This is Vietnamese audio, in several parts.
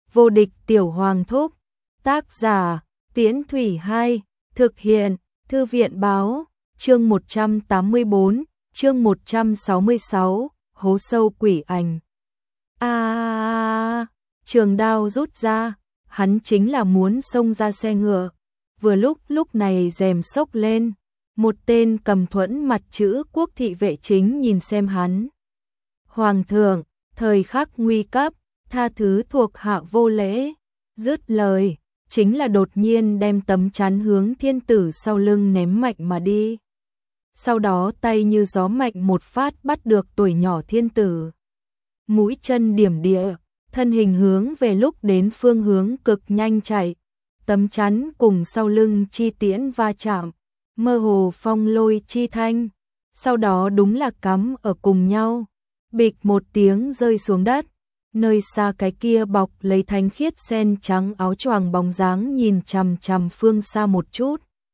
Vô địch tiểu hoàng thúc. Tác giả, Tiễn Thủy 2, thực hiện, Thư viện báo, chương 184, chương 166, hố sâu quỷ ảnh. Trường đao rút ra, hắn chính là muốn xông ra xe ngựa. Vừa lúc này rèm xốc lên, một tên cầm thuẫn mặt chữ quốc thị vệ chính nhìn xem hắn. Hoàng thượng, thời khắc nguy cấp, tha thứ thuộc hạ vô lễ. Dứt lời, chính là đột nhiên đem tấm chắn hướng thiên tử sau lưng ném mạnh mà đi. Sau đó tay như gió mạnh một phát bắt được tuổi nhỏ thiên tử. Mũi chân điểm địa, thân hình hướng về lúc đến phương hướng cực nhanh chạy. Tấm chắn cùng sau lưng chi tiễn va chạm, mơ hồ phong lôi chi thanh. Sau đó đúng là cắm ở cùng nhau. Bịch một tiếng rơi xuống đất. Nơi xa cái kia bọc lấy thanh khiết sen trắng áo choàng bóng dáng nhìn chằm chằm phương xa một chút.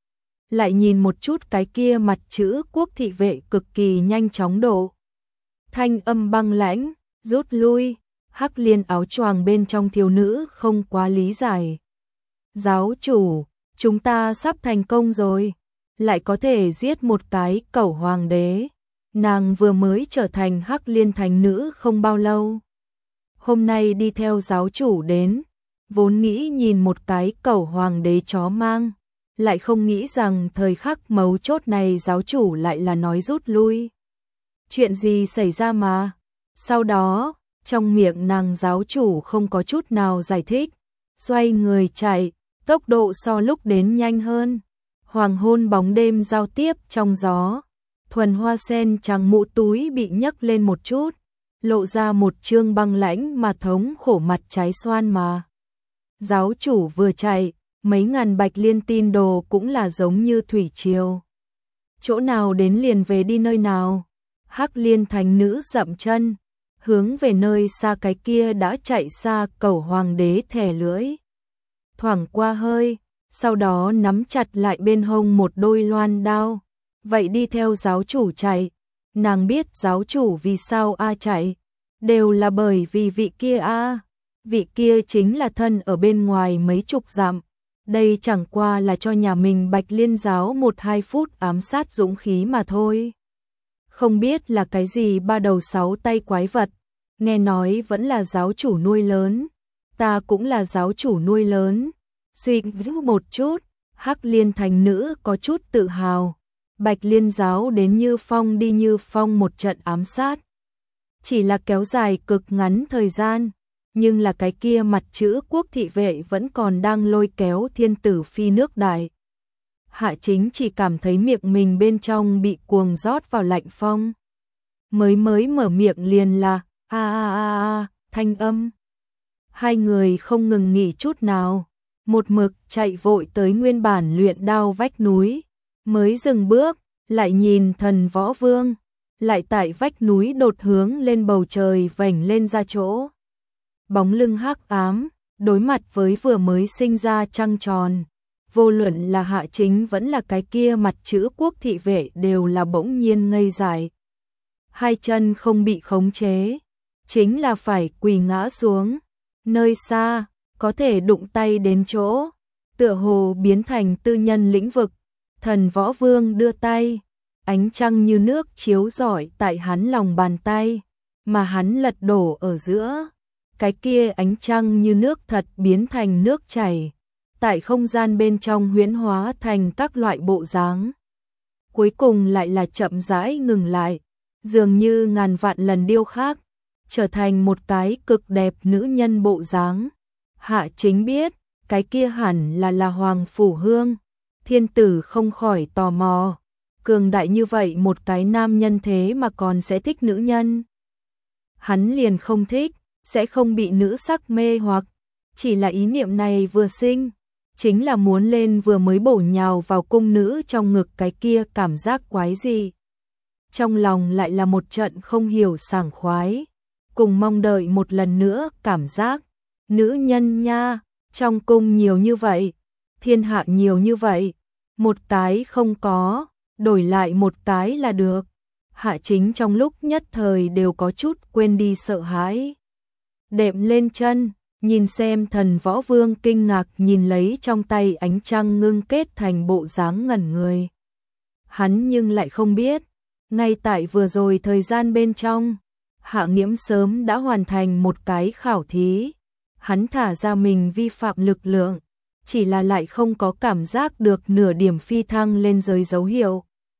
Lại nhìn một chút cái kia mặt chữ quốc thị vệ cực kỳ nhanh chóng độ. Thanh âm băng lãnh, rút lui, Hắc Liên áo choàng bên trong thiếu nữ không quá lý giải. Giáo chủ, chúng ta sắp thành công rồi, lại có thể giết một cái cẩu hoàng đế. Nàng vừa mới trở thành Hắc Liên thành nữ không bao lâu. Hôm nay đi theo giáo chủ đến, vốn nghĩ nhìn một cái cẩu hoàng đế chó mang, lại không nghĩ rằng thời khắc mấu chốt này giáo chủ lại là nói rút lui. Chuyện gì xảy ra mà? Sau đó, trong miệng nàng giáo chủ không có chút nào giải thích, xoay người chạy, tốc độ so lúc đến nhanh hơn. Hoàng hôn bóng đêm giao tiếp trong gió, thuần hoa sen trắng mũ túi bị nhấc lên một chút, lộ ra một trương băng lãnh mà thống khổ mặt trái xoan mà. Giáo chủ vừa chạy, mấy ngàn Bạch Liên tin đồ cũng là giống như thủy triều. Chỗ nào đến liền về đi nơi nào. Hắc Liên thành nữ dậm chân, hướng về nơi xa cái kia đã chạy xa cẩu hoàng đế thè lưỡi. Thoảng qua hơi, sau đó nắm chặt lại bên hông một đôi loan đao. Vậy đi theo giáo chủ chạy. Nàng biết giáo chủ vì sao chạy, đều là bởi vì vị kia vị kia chính là thân ở bên ngoài mấy chục dặm. Đây chẳng qua là cho nhà mình Bạch Liên giáo 1-2 phút ám sát dũng khí mà thôi. Không biết là cái gì ba đầu sáu tay quái vật, nghe nói vẫn là giáo chủ nuôi lớn. Ta cũng là giáo chủ nuôi lớn. Suy nghĩ một chút, Hắc Liên thành nữ có chút tự hào. Bạch Liên giáo đến như phong đi như phong một trận ám sát. Chỉ là kéo dài cực ngắn thời gian, nhưng là cái kia mặt chữ quốc thị vệ vẫn còn đang lôi kéo thiên tử phi nước đại. Hạ Chính chỉ cảm thấy miệng mình bên trong bị cuồng rót vào lạnh phong. Mới mở miệng liền là thanh âm. Hai người không ngừng nghỉ chút nào, một mực chạy vội tới nguyên bản luyện đao vách núi. Mới dừng bước, lại nhìn Thần Võ Vương, lại tại vách núi đột hướng lên bầu trời vành lên ra chỗ. Bóng lưng hắc ám, đối mặt với vừa mới sinh ra trăng tròn. Vô luận là Hạ Chính vẫn là cái kia mặt chữ quốc thị vệ đều là bỗng nhiên ngây dại. Hai chân không bị khống chế, chính là phải quỳ ngã xuống. Nơi xa, có thể đụng tay đến chỗ, tựa hồ biến thành tư nhân lĩnh vực. Thần Võ Vương đưa tay, ánh trăng như nước chiếu rọi tại hắn lòng bàn tay, mà hắn lật đổ ở giữa. Cái kia ánh trăng như nước thật biến thành nước chảy, tại không gian bên trong huyễn hóa thành các loại bộ dáng. Cuối cùng lại là chậm rãi ngừng lại, dường như ngàn vạn lần điêu khắc, trở thành một cái cực đẹp nữ nhân bộ dáng. Hạ Chính biết, cái kia hẳn là Hoàng Phủ Hương. Thiên tử không khỏi tò mò, cường đại như vậy một cái nam nhân thế mà còn sẽ thích nữ nhân. Hắn liền không thích, sẽ không bị nữ sắc mê hoặc, chỉ là ý niệm này vừa sinh, chính là muốn lên vừa mới bổ nhào vào cung nữ trong ngực cái kia cảm giác quái gì. Trong lòng lại là một trận không hiểu sảng khoái, cùng mong đợi một lần nữa cảm giác. Nữ nhân nha, trong cung nhiều như vậy, thiên hạ nhiều như vậy, một cái không có, đổi lại một cái là được. Hạ Chính trong lúc nhất thời đều có chút quên đi sợ hãi. Đệm lên chân, Nhìn xem Thần Võ Vương kinh ngạc nhìn lấy trong tay ánh trăng ngưng kết thành bộ dáng ngẩn người. Hắn nhưng lại không biết, ngay tại vừa rồi thời gian bên trong, Hạ Nghiễm sớm đã hoàn thành một cái khảo thí. Hắn thả ra mình vi phạm lực lượng, chỉ là lại không có cảm giác được nửa điểm phi thăng lên giới dấu hiệu.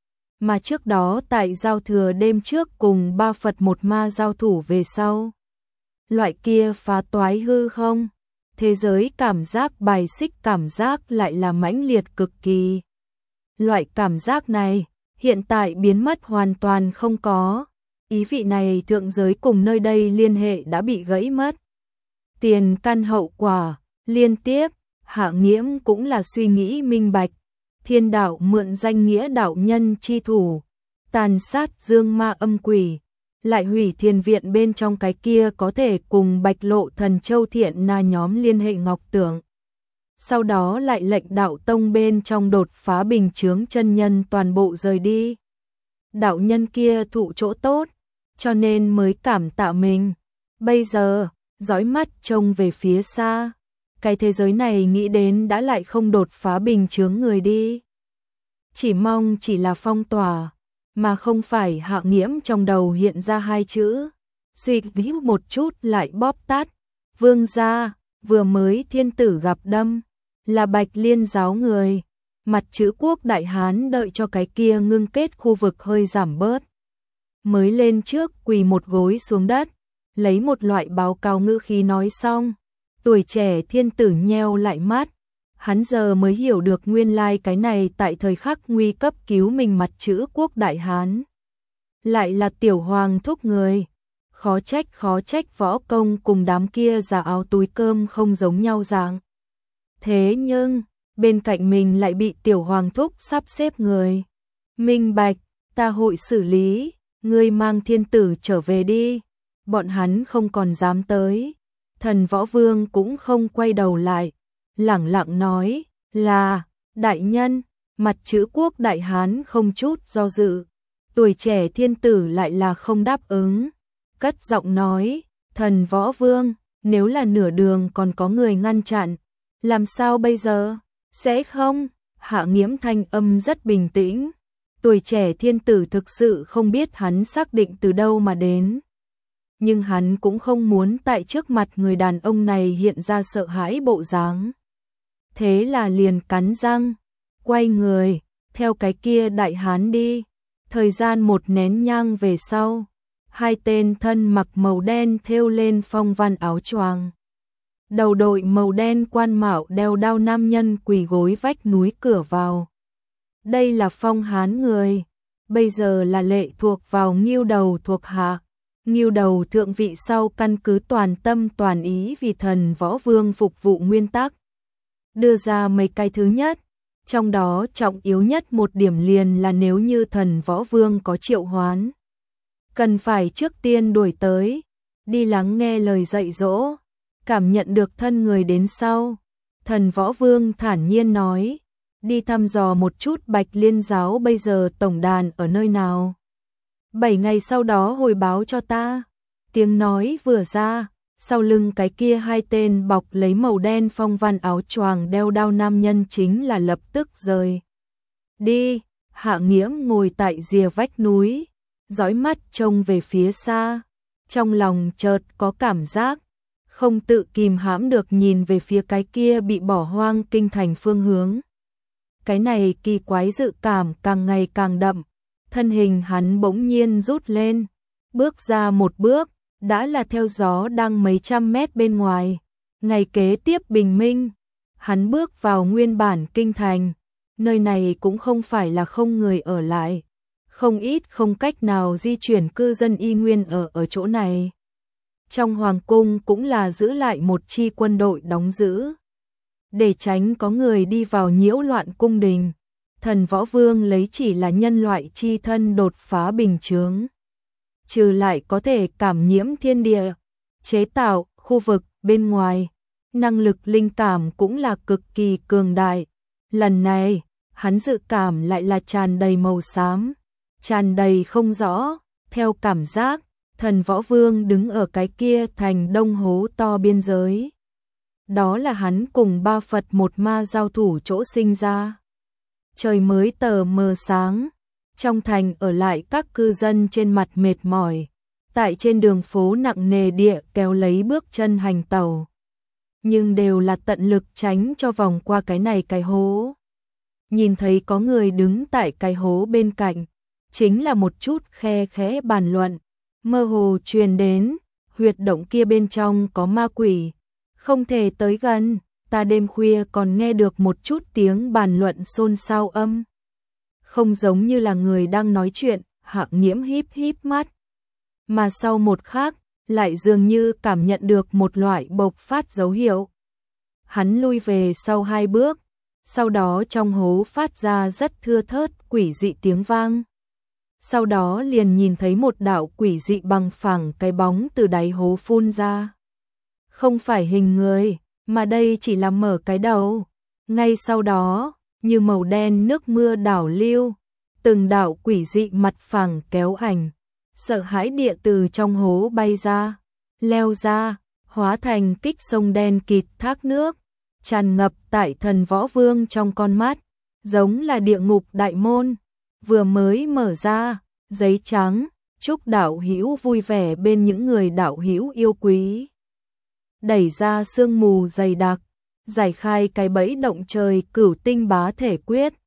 Mà trước đó tại giao thừa đêm trước cùng ba Phật một ma giao thủ về sau. Loại kia phá toái hư không, thế giới cảm giác bài xích cảm giác lại là mãnh liệt cực kỳ. Loại cảm giác này, hiện tại biến mất hoàn toàn không có. Ý vị này thượng giới cùng nơi đây liên hệ đã bị gãy mất. Tiền căn hậu quả, liên tiếp, Hạ Nghiễm cũng là suy nghĩ minh bạch. Thiên đạo mượn danh nghĩa đạo nhân chi thủ, tàn sát dương ma âm quỷ, lại hủy thiền viện bên trong cái kia có thể cùng Bạch Lộ Thần Châu Thiện Na nhóm liên hệ ngọc tưởng. Sau đó lại lệnh đạo tông bên trong đột phá bình chướng chân nhân toàn bộ rời đi. Đạo nhân kia thụ chỗ tốt, cho nên mới cảm tạ mình. Bây giờ, dõi mắt trông về phía xa, cái thế giới này nghĩ đến đã lại không đột phá bình chướng người đi. Chỉ mong chỉ là phong tỏa, mà không phải Hạ Nghiễm trong đầu hiện ra hai chữ. Suy nghĩ một chút lại bóp tát. Vương gia, vừa mới thiên tử gặp đâm, là Bạch Liên giáo người. Mặt chữ Quốc Đại Hán đợi cho cái kia ngưng kết khu vực hơi giảm bớt. Mới lên trước quỳ một gối xuống đất, lấy một loại báo cáo ngữ khí nói xong. Tuổi trẻ thiên tử nheo lại mắt. Hắn giờ mới hiểu được nguyên lai cái này tại thời khắc nguy cấp cứu mình mặt chữ Quốc Đại Hán. Lại là tiểu hoàng thúc người. Khó trách võ công cùng đám kia giả áo túi cơm không giống nhau dạng. Thế nhưng, bên cạnh mình lại bị tiểu hoàng thúc sắp xếp người. Minh bạch, ta hội xử lý, ngươi mang thiên tử trở về đi. Bọn hắn không còn dám tới. Thần Võ Vương cũng không quay đầu lại. Lẳng lặng nói là, đại nhân, mặt chữ Quốc Đại Hán không chút do dự. Tuổi trẻ thiên tử lại là không đáp ứng. Cất giọng nói, Thần Võ Vương, nếu là nửa đường còn có người ngăn chặn, làm sao bây giờ? Sẽ không? Hạ Nghiễm thanh âm rất bình tĩnh. Tuổi trẻ thiên tử thực sự không biết hắn xác định từ đâu mà đến. Nhưng hắn cũng không muốn tại trước mặt người đàn ông này hiện ra sợ hãi bộ dáng. Thế là liền cắn răng, quay người, theo cái kia đại hán đi. Thời gian một nén nhang về sau, hai tên thân mặc màu đen thêu lên phong văn áo choàng, đầu đội màu đen quan mạo đeo đao nam nhân quỳ gối vách núi cửa vào. Đây là Phong Hán người, bây giờ là lệ thuộc vào Ngưu Đầu thuộc hạ. Ngưu Đầu thượng vị sau căn cứ toàn tâm toàn ý vì Thần Võ Vương phục vụ nguyên tắc. Đưa ra mấy cái thứ nhất, trong đó trọng yếu nhất một điểm liền là nếu như Thần Võ Vương có triệu hoán, cần phải trước tiên đuổi tới, đi lắng nghe lời dạy dỗ, cảm nhận được thân người đến sau. Thần Võ Vương thản nhiên nói, đi thăm dò một chút Bạch Liên giáo bây giờ tổng đàn ở nơi nào. 7 ngày sau đó hồi báo cho ta. Tiếng nói vừa ra, sau lưng cái kia hai tên bọc lấy màu đen phong văn áo choàng đeo đao nam nhân chính là lập tức rời đi. Hạ Nghiễm ngồi tại rìa vách núi, dõi mắt trông về phía xa, trong lòng chợt có cảm giác không tự kìm hãm được nhìn về phía cái kia bị bỏ hoang kinh thành phương hướng. Cái này kỳ quái dự cảm càng ngày càng đậm, thân hình hắn bỗng nhiên rút lên, bước ra một bước, đã là theo gió đang mấy trăm mét bên ngoài. Ngày kế tiếp bình minh, hắn bước vào nguyên bản kinh thành, nơi này cũng không phải là không người ở lại, không ít không cách nào di chuyển cư dân y nguyên ở chỗ này. Trong hoàng cung cũng là giữ lại một chi quân đội đóng giữ, để tránh có người đi vào nhiễu loạn cung đình. Thần Võ Vương lấy chỉ là nhân loại chi thân đột phá bình chướng, trừ lại có thể cảm nhiễm thiên địa, chế tạo khu vực bên ngoài, năng lực linh cảm cũng là cực kỳ cường đại. Lần này, hắn dự cảm lại là tràn đầy màu xám, tràn đầy không rõ. Theo cảm giác, Thần Võ Vương đứng ở cái kia thành đông hố to biên giới. đó là hắn cùng ba Phật một ma giao thủ chỗ sinh ra. Trời mới tờ mờ sáng, trong thành ở lại các cư dân trên mặt mệt mỏi, tại trên đường phố nặng nề địa kéo lấy bước chân hành tàu. Nhưng đều là tận lực tránh cho vòng qua cái này cái hố. Nhìn thấy có người đứng tại cái hố bên cạnh, chính là một chút khe khẽ bàn luận, mơ hồ truyền đến, huyệt động kia bên trong có ma quỷ, không thể tới gần, ta đêm khuya còn nghe được một chút tiếng bàn luận xôn xao âm. Không giống như là người đang nói chuyện, Hạng Nghiễm híp híp mắt. Mà sau một khắc, lại dường như cảm nhận được một loại bộc phát dấu hiệu. Hắn lui về sau 2 bước, sau đó trong hố phát ra rất thưa thớt quỷ dị tiếng vang. Sau đó liền nhìn thấy một đạo quỷ dị bằng phẳng cái bóng từ đáy hố phun ra. Không phải hình người, mà đây chỉ là mở cái đầu. Ngay sau đó, như màu đen nước mưa đảo lưu, từng đạo quỷ dị mặt phẳng kéo ảnh, sợ hãi địa từ trong hố bay ra, leo ra, hóa thành kích sông đen kịt thác nước, tràn ngập tại Thần Võ Vương trong con mắt, giống là địa ngục đại môn, vừa mới mở ra, giấy trắng, chúc đạo hữu vui vẻ bên những người đạo hữu yêu quý. Đẩy ra sương mù dày đặc, giải khai cái bẫy động trời Cửu Tinh Bá Thể Quyết,